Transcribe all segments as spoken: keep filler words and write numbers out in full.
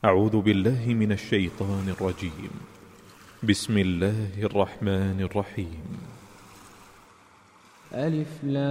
أعوذ بالله من الشيطان الرجيم. بسم الله الرحمن الرحيم. ألف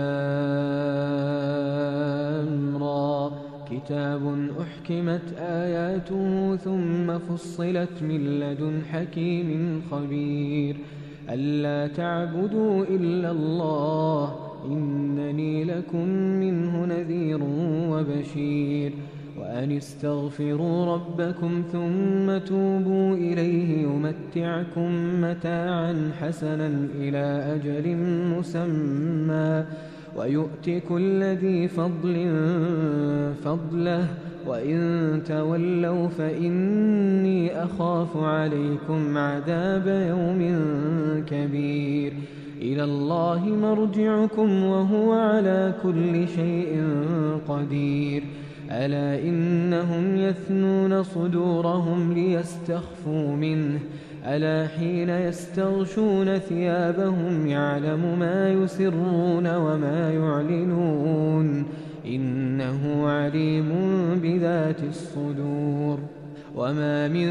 لام را كتاب أحكمت آياته ثم فصلت من لدن حكيم خبير ألا تعبدوا إلا الله إنني لكم منه نذير وبشير وأن استغفروا ربكم ثم توبوا إليه يمتعكم متاعا حسنا إلى أجل مسمى ويؤت كل ذي فضل فضله وإن تولوا فإني أخاف عليكم عذاب يوم كبير إلى الله مرجعكم وهو على كل شيء قدير ألا إنهم يثنون صدورهم ليستخفوا منه ألا حين يستغشون ثيابهم يعلم ما يسرون وما يعلنون إنه عليم بذات الصدور وما من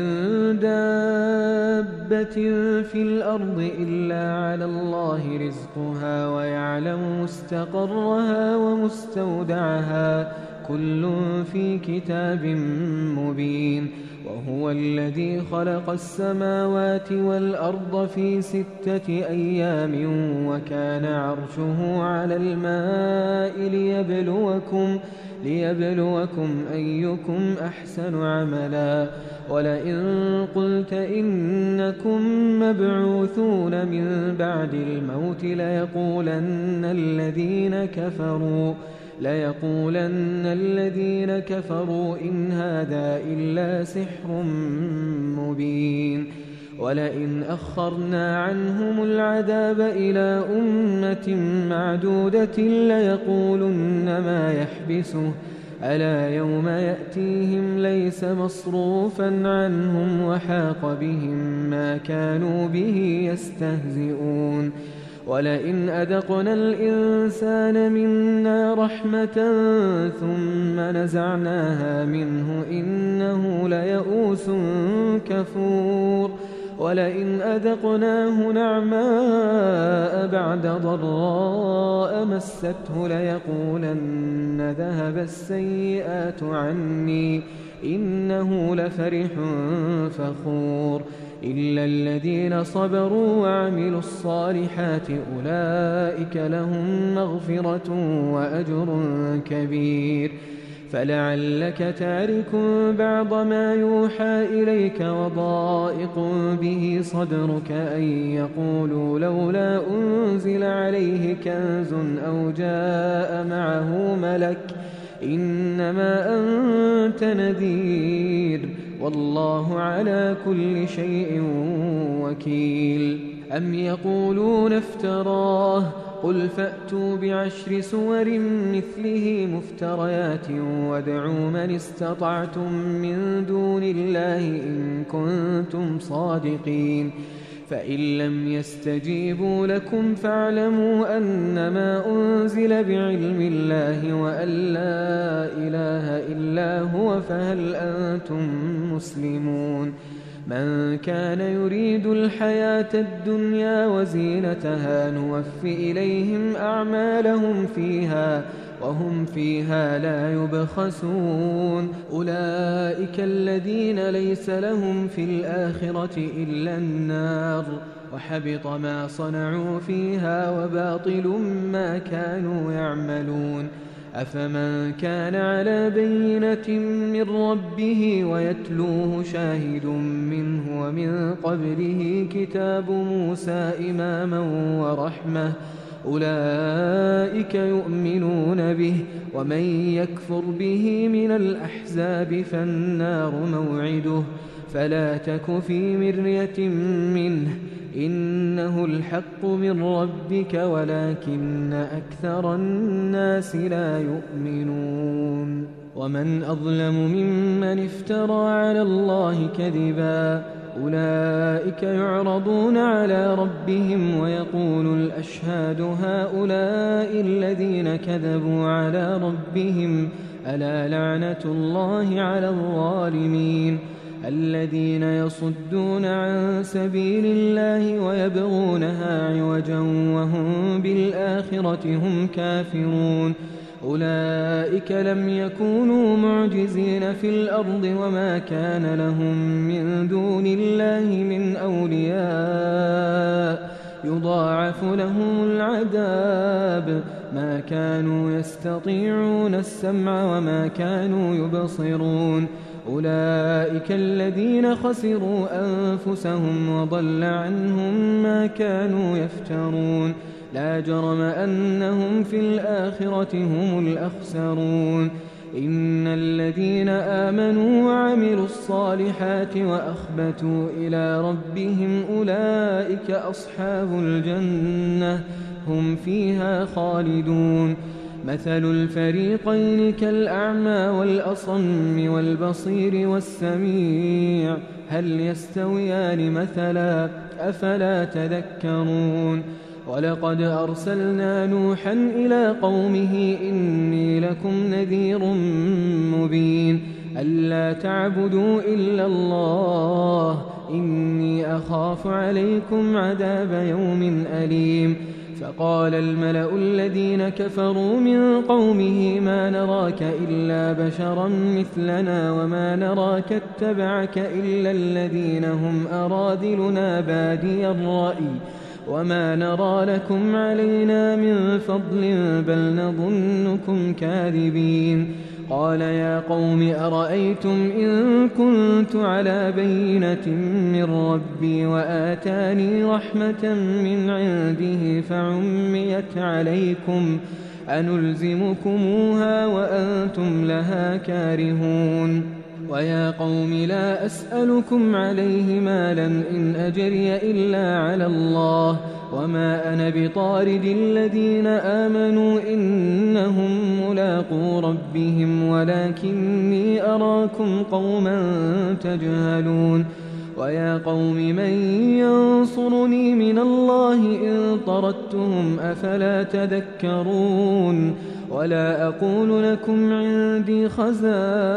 دابة في الأرض إلا على الله رزقها ويعلم مستقرها ومستودعها كل في كتاب مبين وهو الذي خلق السماوات والأرض في ستة أيام وكان عرشه على الماء ليبلوكم, ليبلوكم أيكم أحسن عملا ولئن قلت إنكم مبعوثون من بعد الموت ليقولن الذين كفروا ليقولن الذين كفروا إن هذا إلا سحر مبين ولئن أخرنا عنهم العذاب إلى أمة معدودة ليقولن ما يحبسه ألا يوم يأتيهم ليس مصروفا عنهم وحاق بهم ما كانوا به يستهزئون ولئن أذقنا الإنسان منا رحمة ثم نزعناها منه إنه ليئوس كفور ولئن أذقناه نعماء بعد ضراء مسته ليقولن ذهب السيئات عني إنه لفرح فخور إلا الذين صبروا وعملوا الصالحات أولئك لهم مغفرة وأجر كبير فلعلك تارك بعض ما يوحى إليك وضائق به صدرك أن يقولوا لولا أنزل عليه كنز أو جاء معه ملك إنما أنت نذير والله على كل شيء وكيل أم يقولون افتراه قل فأتوا بعشر سور مثله مفتريات وادعوا من استطعتم من دون الله إن كنتم صادقين فإن لم يستجيبوا لكم فاعلموا أنما أنزل بعلم الله وأن لا إله إلا هو فهل أنتم مسلمون من كان يريد الحياة الدنيا وزينتها نوفي إليهم أعمالهم فيها وهم فيها لا يبخسون أولئك الذين ليس لهم في الآخرة إلا النار وحبط ما صنعوا فيها وباطل ما كانوا يعملون أفمن كان على بينة من ربه ويتلوه شاهد منه ومن قبله كتاب موسى إماما ورحمة أولئك يؤمنون به ومن يكفر به من الأحزاب فالنار موعده فلا تك في مرية منه إنه الحق من ربك ولكن أكثر الناس لا يؤمنون ومن أظلم ممن افترى على الله كذبا أولئك يعرضون على ربهم ويقول الأشهاد هؤلاء الذين كذبوا على ربهم ألا لعنة الله على الظالمين الذين يصدون عن سبيل الله ويبغونها عوجا وهم بالآخرة هم كافرون أولئك لم يكونوا معجزين في الأرض وما كان لهم من دون الله من أولياء يضاعف لهم العذاب ما كانوا يستطيعون السمع وما كانوا يبصرون أولئك الذين خسروا أنفسهم وضل عنهم ما كانوا يفترون لا جرم أنهم في الآخرة هم الأخسرون إن الذين آمنوا وعملوا الصالحات وأخبتوا إلى ربهم أولئك أصحاب الجنة هم فيها خالدون مثل الفريقين كالأعمى والأصم والبصير والسميع هل يستويان مثلا أفلا تذكرون ولقد أرسلنا نوحا إلى قومه إني لكم نذير مبين ألا تعبدوا إلا الله إني أخاف عليكم عذاب يوم أليم فقال الملأ الذين كفروا من قومه ما نراك إلا بشرا مثلنا وما نراك اتبعك إلا الذين هم أراذلنا بادي الرأي وما نرى لكم علينا من فضل بل نظنكم كاذبين قال يا قوم أرأيتم إن كنت على بينة من ربي وآتاني رحمة من عنده فعميت عليكم أنلزمكموها وأنتم لها كارهون ويا قوم لا أسألكم عليه مالا إن أجري إلا على الله وما أنا بطارد الذين آمنوا إنهم ملاقو ربهم ولكني أراكم قوما تجهلون ويا قوم من ينصرني من الله إن طردتهم أفلا تذكرون ولا أقول لكم عندي خزائن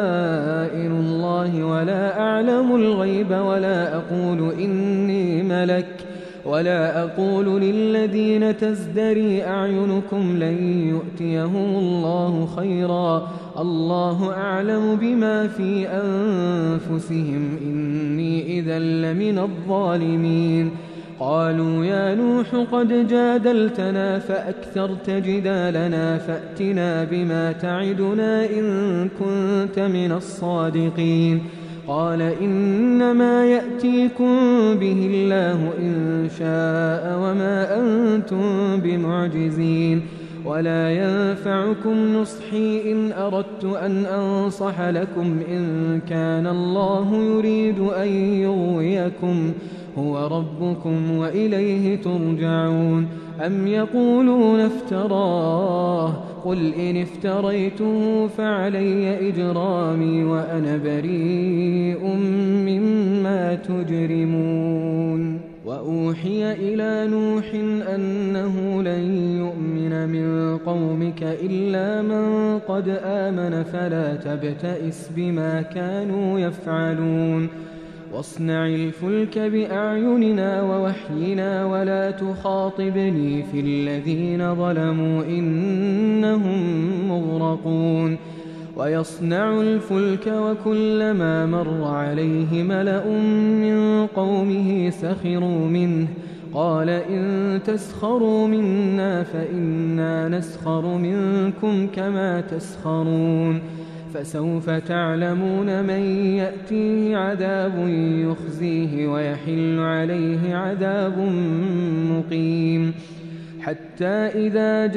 الله ولا أعلم الغيب ولا أقول إني ملك ولا أقول للذين تزدري أعينكم لن يؤتيهم الله خيرا الله أعلم بما في أنفسهم إني إذا لمن الظالمين قالوا يا نوح قد جادلتنا فأكثرت جدالنا فأتنا بما تعدنا إن كنت من الصادقين قال إنما يأتيكم به الله إن شاء وما أنتم بمعجزين ولا ينفعكم نصحي إن أردت أن أنصح لكم إن كان الله يريد أن يغويكم هو ربكم وإليه ترجعون أم يقولون افتراه قل إن افتريته فعلي إجرامي وأنا بريء مما تجرمون وأوحي إلى نوح أنه لن يؤمن من قومك إلا من قد آمن فلا تبتئس بما كانوا يفعلون واصنع الفلك بأعيننا ووحينا ولا تخاطبني في الذين ظلموا إنهم مغرقون ويصنع الفلك وكلما مر عليه ملأ من قومه سخروا منه قال إن تسخروا منا فإنا نسخر منكم كما تسخرون فسوف تعلمون من يأتيه عذاب يخزيه ويحل عليه عذاب مقيم حتى إذا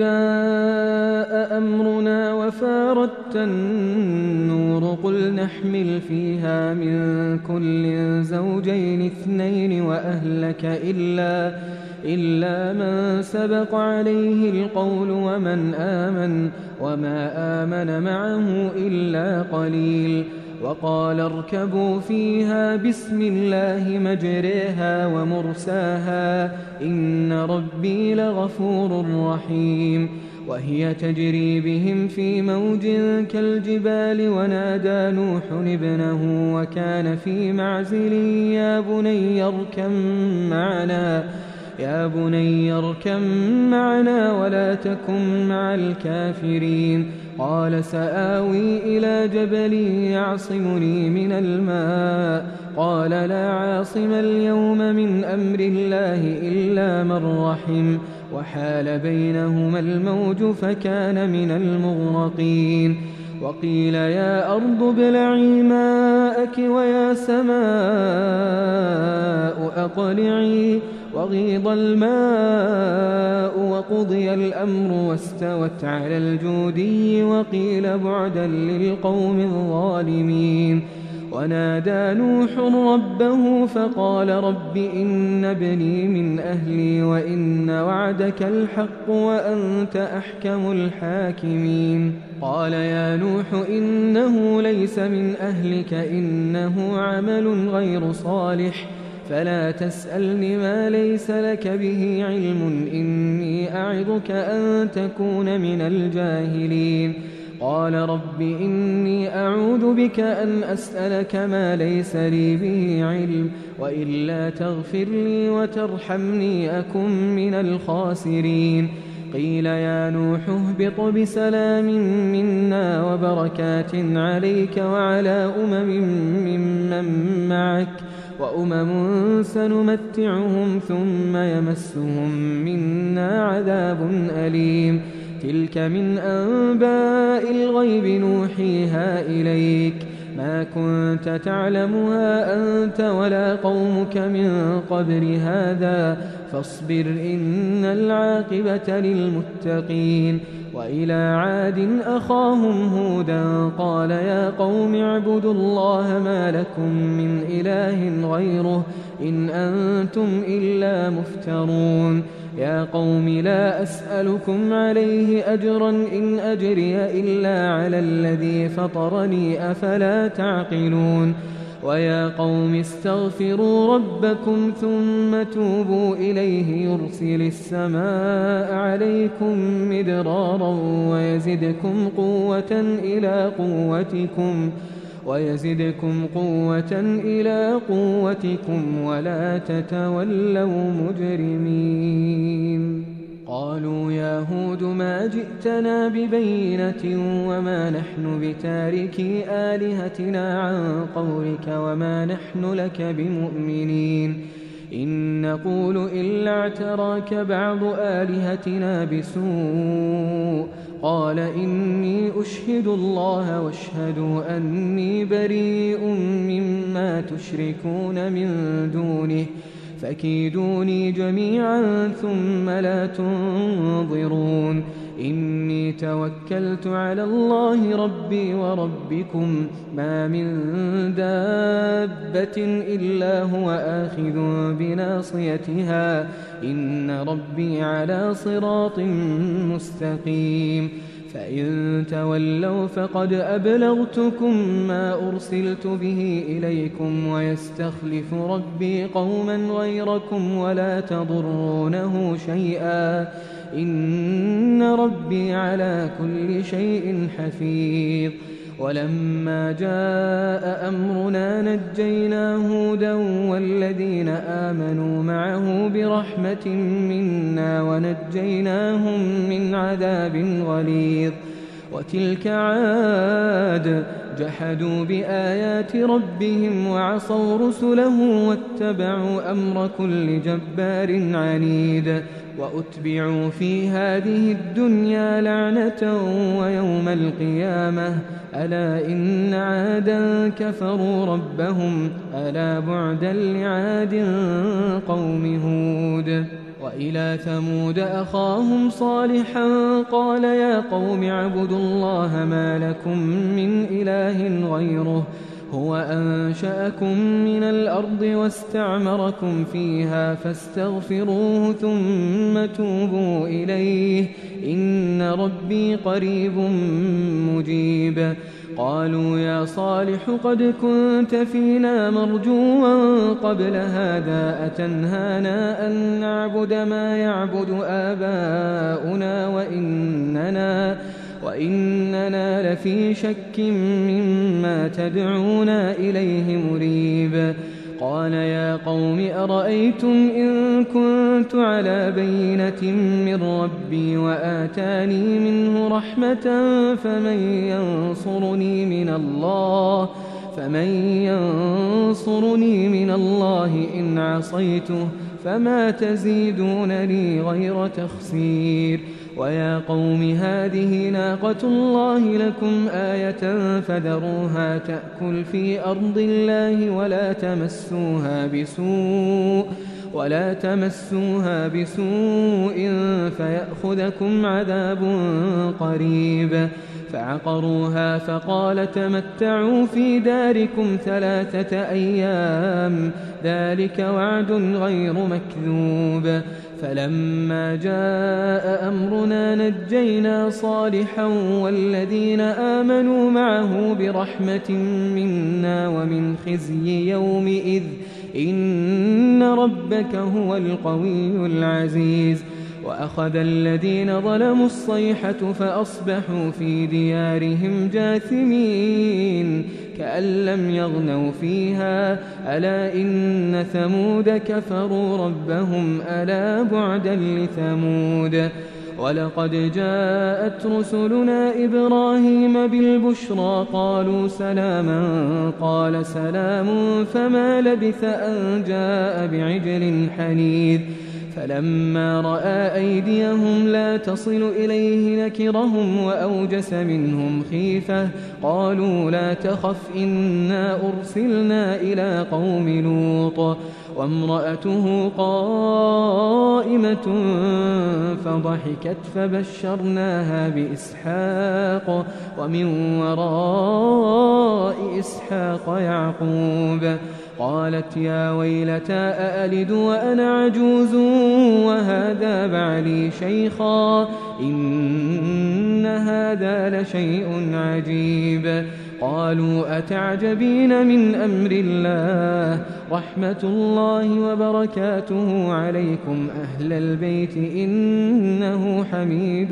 جاء أمرنا وفارت النور قل نحمل فيها من كل زوجين اثنين وأهلك إلا إلا من سبق عليه القول ومن آمن وما آمن معه إلا قليل وقال اركبوا فيها بسم الله مجريها ومرساها إن ربي لغفور رحيم وهي تجري بهم في موج كالجبال ونادى نوح ابنه وكان في معزل يا بني اركب معنا يا بني اركب معنا ولا تكن مع الكافرين قال سآوي إلى جبل يعصمني من الماء قال لا عاصم اليوم من أمر الله إلا من رحم وحال بينهما الموج فكان من المغرقين وقيل يا أرض ابلعي ماءك ويا سماء أقلعي وغيض الماء وقضي الأمر واستوت على الجودي وقيل بعدا للقوم الظالمين ونادى نوح ربه فقال رب إن ابني من أهلي وإن وعدك الحق وأنت أحكم الحاكمين قال يا نوح إنه ليس من أهلك إنه عمل غير صالح فلا تسألني ما ليس لك به علم إني أعظك أن تكون من الجاهلين قال رب إني أعوذ بك أن أسألك ما ليس لي به علم وإلا تغفر لي وترحمني أكن من الخاسرين قيل يا نوح اهبط بسلام منا وبركات عليك وعلى أمم ممن معك وأمم سنمتعهم ثم يمسهم منا عذاب أليم تلك من أنباء الغيب نوحيها إليك ما كنت تعلمها أنت ولا قومك من قبل هذا فاصبر إن العاقبة للمتقين وإلى عاد أخاهم هودا قال يا قوم اعبدوا الله ما لكم من إله غيره إن أنتم إلا مفترون يا قوم لا أسألكم عليه أجرا إن أجري إلا على الذي فطرني أفلا تعقلون ويا قوم استغفروا ربكم ثم توبوا إليه يرسل السماء عليكم مدرارا ويزدكم قوة إلى قوتكم ويزدكم قوة إلى قوتكم ولا تتولوا مجرمين قالوا يا هود ما جئتنا ببينة وما نحن بتاركي آلهتنا عن قولك وما نحن لك بمؤمنين إن نقول إلا اعتراك بعض آلهتنا بسوء قال إني أشهد الله واشهدوا أني بريء مما تشركون من دونه فكيدوني جميعا ثم لا تنظرون إني توكلت على الله ربي وربكم ما من دابة إلا هو آخذ بناصيتها إن ربي على صراط مستقيم فإن تولوا فقد أبلغتكم ما أرسلت به إليكم ويستخلف ربي قوما غيركم ولا تضرونه شيئا إن ربي على كل شيء حفيظ ولما جاء أمرنا نجينا هودا والذين آمنوا معه برحمة منا ونجيناهم من عذاب غليظ وتلك عاد جحدوا بآيات ربهم وعصوا رسله واتبعوا أمر كل جبار عنيد وأتبعوا في هذه الدنيا لعنة ويوم القيامة ألا إن عادا كفروا ربهم ألا بعدا لعاد قوم هود وإلى ثمود أخاهم صالحا قال يا قوم اعبدوا الله ما لكم من إله غيره هو أنشأكم من الأرض واستعمركم فيها فاستغفروه ثم توبوا إليه إن ربي قريب مجيب قالوا يا صالح قد كنت فينا مرجوا قبل هذا أتنهانا أن نعبد ما يعبد آباؤنا وإننا, وإننا لفي شك مما تدعونا إليه مريب. قال يا قوم أرأيتم إن كنت على بينة من ربي وآتاني منه رحمة فمن ينصرني من الله فمن ينصرني من الله إن عصيته فما تزيدونني غير تخسير. ويا قوم هذه ناقة الله لكم آية فذروها تأكل في أرض الله ولا تمسوها بسوء ولا تمسوها بسوء فيأخذكم عذاب قريب. فعقروها فقال تمتعوا في داركم ثلاثة أيام ذلك وعد غير مكذوب. فلما جاء أمرنا نجينا صالحا والذين آمنوا معه برحمة منا ومن خزي يومئذ إن ربك هو القوي العزيز. وأخذ الذين ظلموا الصيحة فأصبحوا في ديارهم جاثمين كأن لم يغنوا فيها ألا إن ثمود كفروا ربهم ألا بعدا لثمود. ولقد جاءت رسلنا إبراهيم بالبشرى قالوا سلاما قال سلام فما لبث أن جاء بعجل حنيذ. فلما رأى أيديهم لا تصل إليه نكرهم وأوجس منهم خيفة قالوا لا تخف إنا أرسلنا إلى قوم لوط وامرأته قائمة فضحكت فبشرناها بإسحاق ومن وراء إسحاق يعقوب. قالت يا ويلتى أألد وأنا عجوز وهذا بعلي شيخا إن هذا لشيء عجيب. قالوا أتعجبين من أمر الله رحمة الله وبركاته عليكم أهل البيت إنه حميد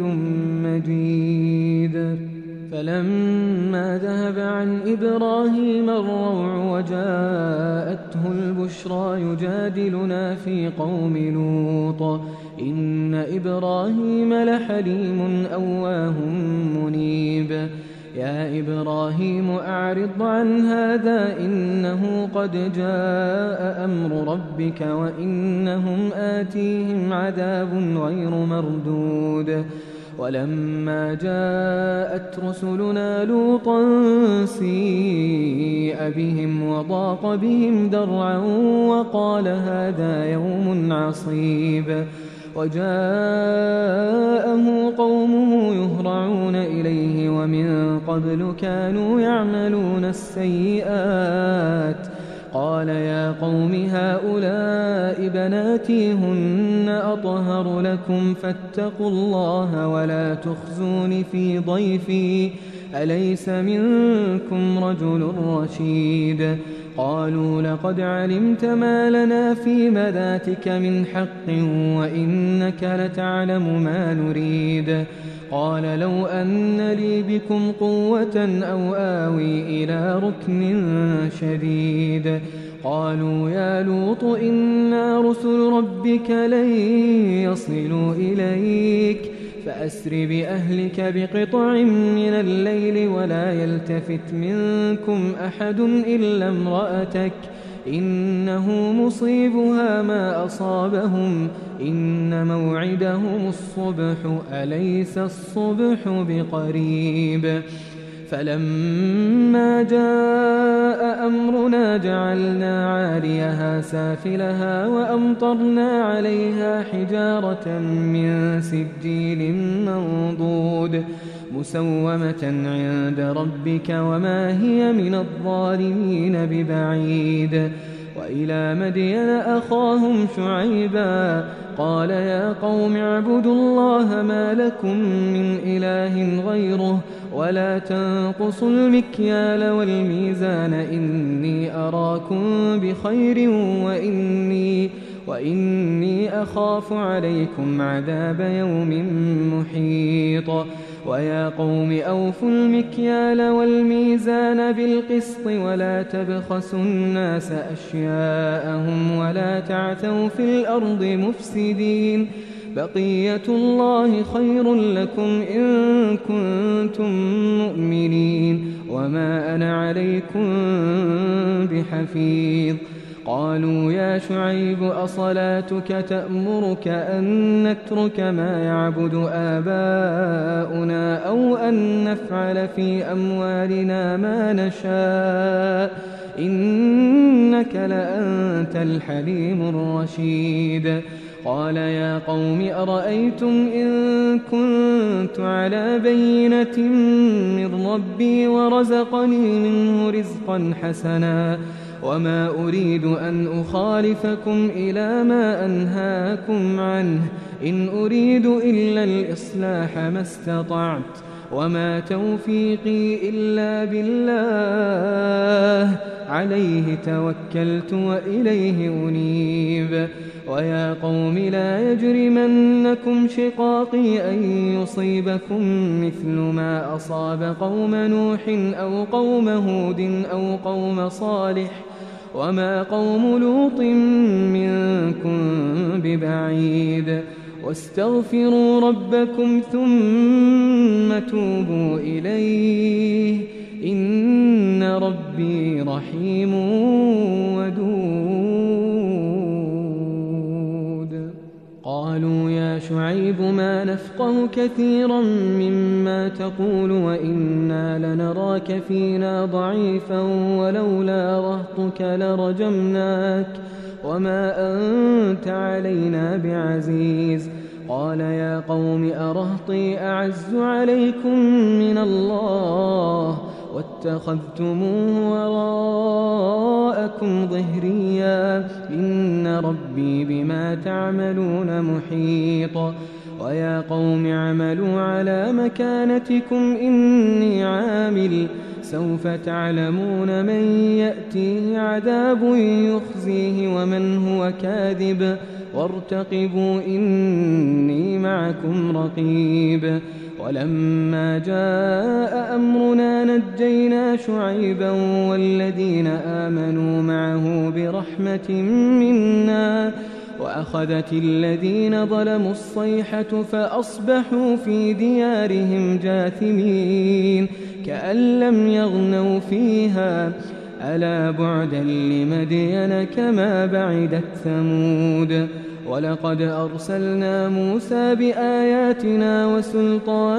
مجيد. فلما ذهب عن إبراهيم الروع وجاءته البشرى يجادلنا في قوم لوط إن إبراهيم لحليم أواه منيب. يا إبراهيم أعرض عن هذا إنه قد جاء أمر ربك وإنهم آتيهم عذاب غير مردود. ولما جاءت رسلنا لوطا سيء بهم وضاق بهم ذرعا وقال هذا يوم عصيب. وجاءه قومه يهرعون إليه ومن قبل كانوا يعملون السيئات. قال يا قوم هؤلاء بناتي هن أطهر لكم فاتقوا الله ولا تخزون في ضيفي أليس منكم رجل رشيد. قالوا لقد علمت ما لنا في بناتك من حق وإنك لتعلم ما نريد. قال لو أن لي بكم قوة أو آوي إلى ركن شديد. قالوا يا لوط إنا رسل ربك لن يصلوا إليك فأسر بأهلك بقطع من الليل ولا يلتفت منكم أحد إلا امرأتك إنه مصيبها ما أصابهم إن موعدهم الصبح أليس الصبح بقريب. فلما جاء أمرنا جعلنا عاليها سافلها وأمطرنا عليها حجارة من سجيل منضود مسومة عند ربك وما هي من الظالمين ببعيد. وإلى مدين أخاهم شعيبا قال يا قوم اعبدوا الله ما لكم من إله غيره ولا تنقصوا المكيال والميزان إني أراكم بخير وإني, وإني أخاف عليكم عذاب يوم محيط ويا قوم أوفوا المكيال والميزان بالقسط ولا تبخسوا الناس أشياءهم ولا تعثوا في الأرض مفسدين بقية الله خير لكم إن كنتم مؤمنين وما أنا عليكم بحفيظ قالوا يا شعيب أصلاتك تأمرك أن نترك ما يعبد آباؤنا أو أن نفعل في أموالنا ما نشاء إنك لأنت الحليم الرشيد قال يا قوم أرأيتم إن كنت على بينة من ربي ورزقني منه رزقا حسنا وما أريد أن أخالفكم إلى ما أنهاكم عنه إن أريد إلا الإصلاح ما استطعت وما توفيقي إلا بالله عليه توكلت وإليه أنيب ويا قوم لا يجرمنكم شقاقي أن يصيبكم مثل ما أصاب قوم نوح أو قوم هود أو قوم صالح وما قوم لوط منكم ببعيد واستغفروا ربكم ثم توبوا إليه إن ربي رحيم ودود قالوا يا شعيب ما نفقه كثيرا مما تقول وإنا لنراك فينا ضعيفا ولولا رهطك لرجمناك وما أنت علينا بعزيز قال يا قوم أرهطي أعز عليكم من الله واتخذتموه وراءكم ظهريا إن ربي بما تعملون محيط ويا قوم اعملوا على مكانتكم إني عامل سوف تعلمون من يأتيه عذاب يخزيه ومن هو كاذب وارتقبوا إني معكم رقيب ولما جاء أمرنا نجينا شعيبا والذين آمنوا معه برحمة منا وأخذت الذين ظلموا الصيحة فأصبحوا في ديارهم جاثمين كأن لم يغنوا فيها ألا بعدا لمدين كما بعدت ثمود ولقد أرسلنا موسى بآياتنا وسلطان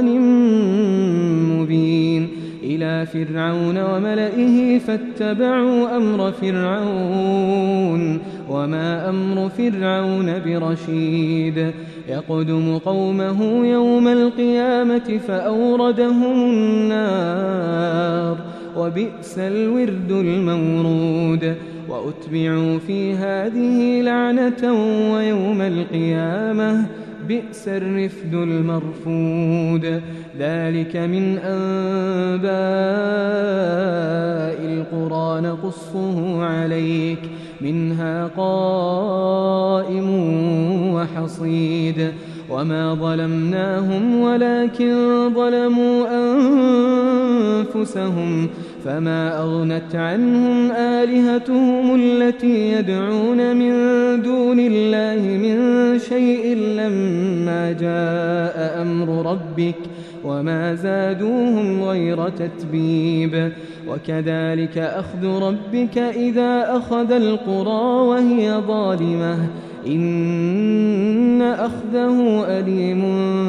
مبين إلى فرعون وملئه فاتبعوا أمر فرعون وما أمر فرعون برشيد يقدم قومه يوم القيامة فأوردهم النار وبئس الورد المورود وأتبعوا في هذه لعنة ويوم القيامة بئس الرفد المرفود ذلك من أنباء القرى نقصه عليك منها قائم وحصيد وما ظلمناهم ولكن ظلموا أنفسهم فما أغنت عنهم آلهتهم التي يدعون من دون الله من شيء لما جاء أمر ربك وما زادوهم غير تتبيب وكذلك أخذ ربك إذا أخذ القرى وهي ظالمة إن أخذه أليم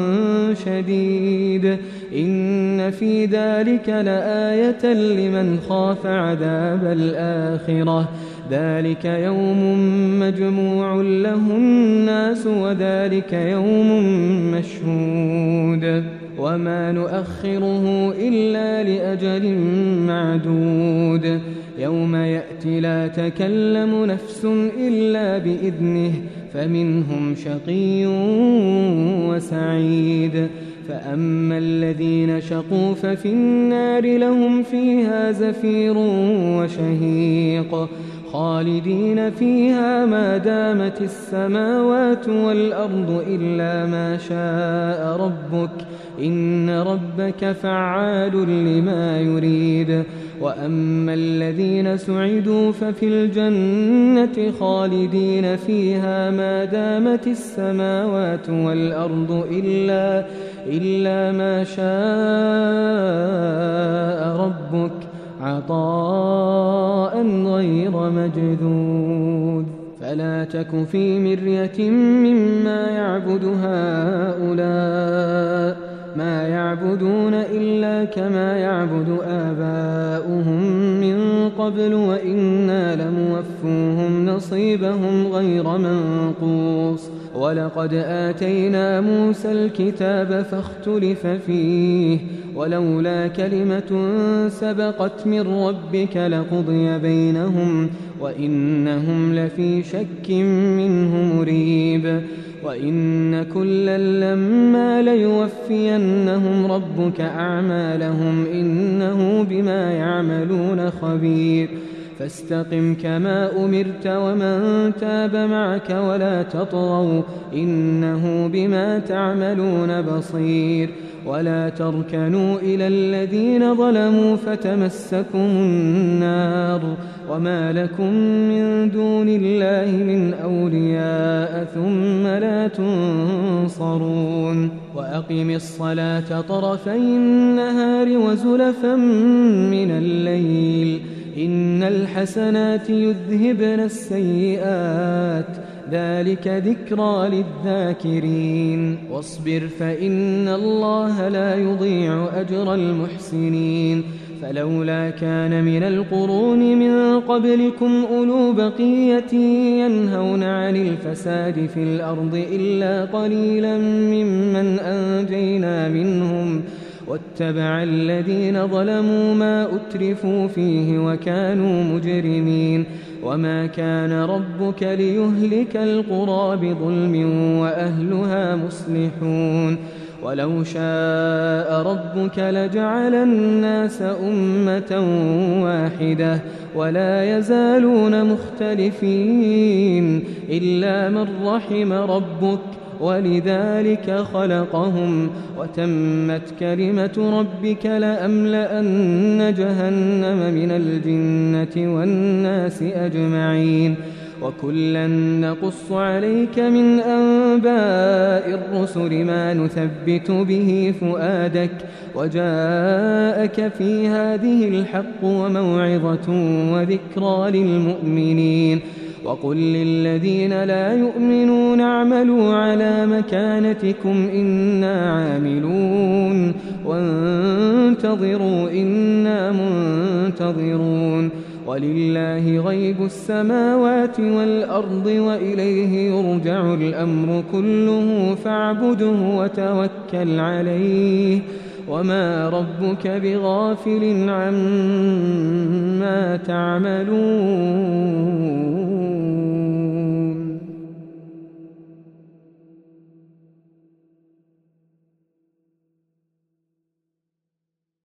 شديد إن في ذلك لآية لمن خاف عذاب الآخرة ذلك يوم مجموع له الناس وذلك يوم مشهود وما نؤخره إلا لأجل معدود يوم يأتي لا تكلم نفس إلا بإذنه فمنهم شقي وسعيد. فأما الذين شقوا ففي النار لهم فيها زفير وشهيق خالدين فيها ما دامت السماوات والأرض إلا ما شاء ربك إن ربك فعال لما يريد. وأما الذين سعدوا ففي الجنة خالدين فيها ما دامت السماوات والأرض إلا, إلا ما شاء ربك عطاء غير مجذوذ. فلا تك في مرية مما يعبد هؤلاء ما يعبدون إلا كما يعبد آباؤهم من قبل وإنا لموفوهم نصيبهم غير منقوص. ولقد آتينا موسى الكتاب فاختلف فيه ولولا كلمة سبقت من ربك لقضي بينهم وإنهم لفي شك منه مريب. وإن كلا لما ليوفينهم ربك أعمالهم إنه بما يعملون خبير. فاستقم كما أمرت ومن تاب معك ولا تطغوا إنه بما تعملون بصير. ولا تركنوا إلى الذين ظلموا فتمسكم النار وما لكم من دون الله من أولياء ثم لا تنصرون. وأقم الصلاة طرفي النهار وزلفا من الليل إن الحسنات يذهبن السيئات ذلك ذكرى للذاكرين. واصبر فإن الله لا يضيع أجر المحسنين. فلولا كان من القرون من قبلكم أولو بقية ينهون عن الفساد في الأرض إلا قليلا ممن أنجينا منهم واتبع الذين ظلموا ما أترفوا فيه وكانوا مجرمين. وما كان ربك ليهلك القرى بظلم وأهلها مصلحون. ولو شاء ربك لجعل الناس أمة واحدة ولا يزالون مختلفين إلا من رحم ربك ولذلك خلقهم وتمت كلمة ربك لأملأن جهنم من الجنة والناس أجمعين. وكلا نقص عليك من أنباء الرسل ما نثبت به فؤادك وجاءك في هذه الحق وموعظة وذكرى للمؤمنين. وقل للذين لا يؤمنون اعملوا على مكانتكم إنا عاملون وانتظروا إنا منتظرون. ولله غيب السماوات والأرض وإليه يرجع الأمر كله فاعبده وتوكل عليه وما ربك بغافل عما تعملون.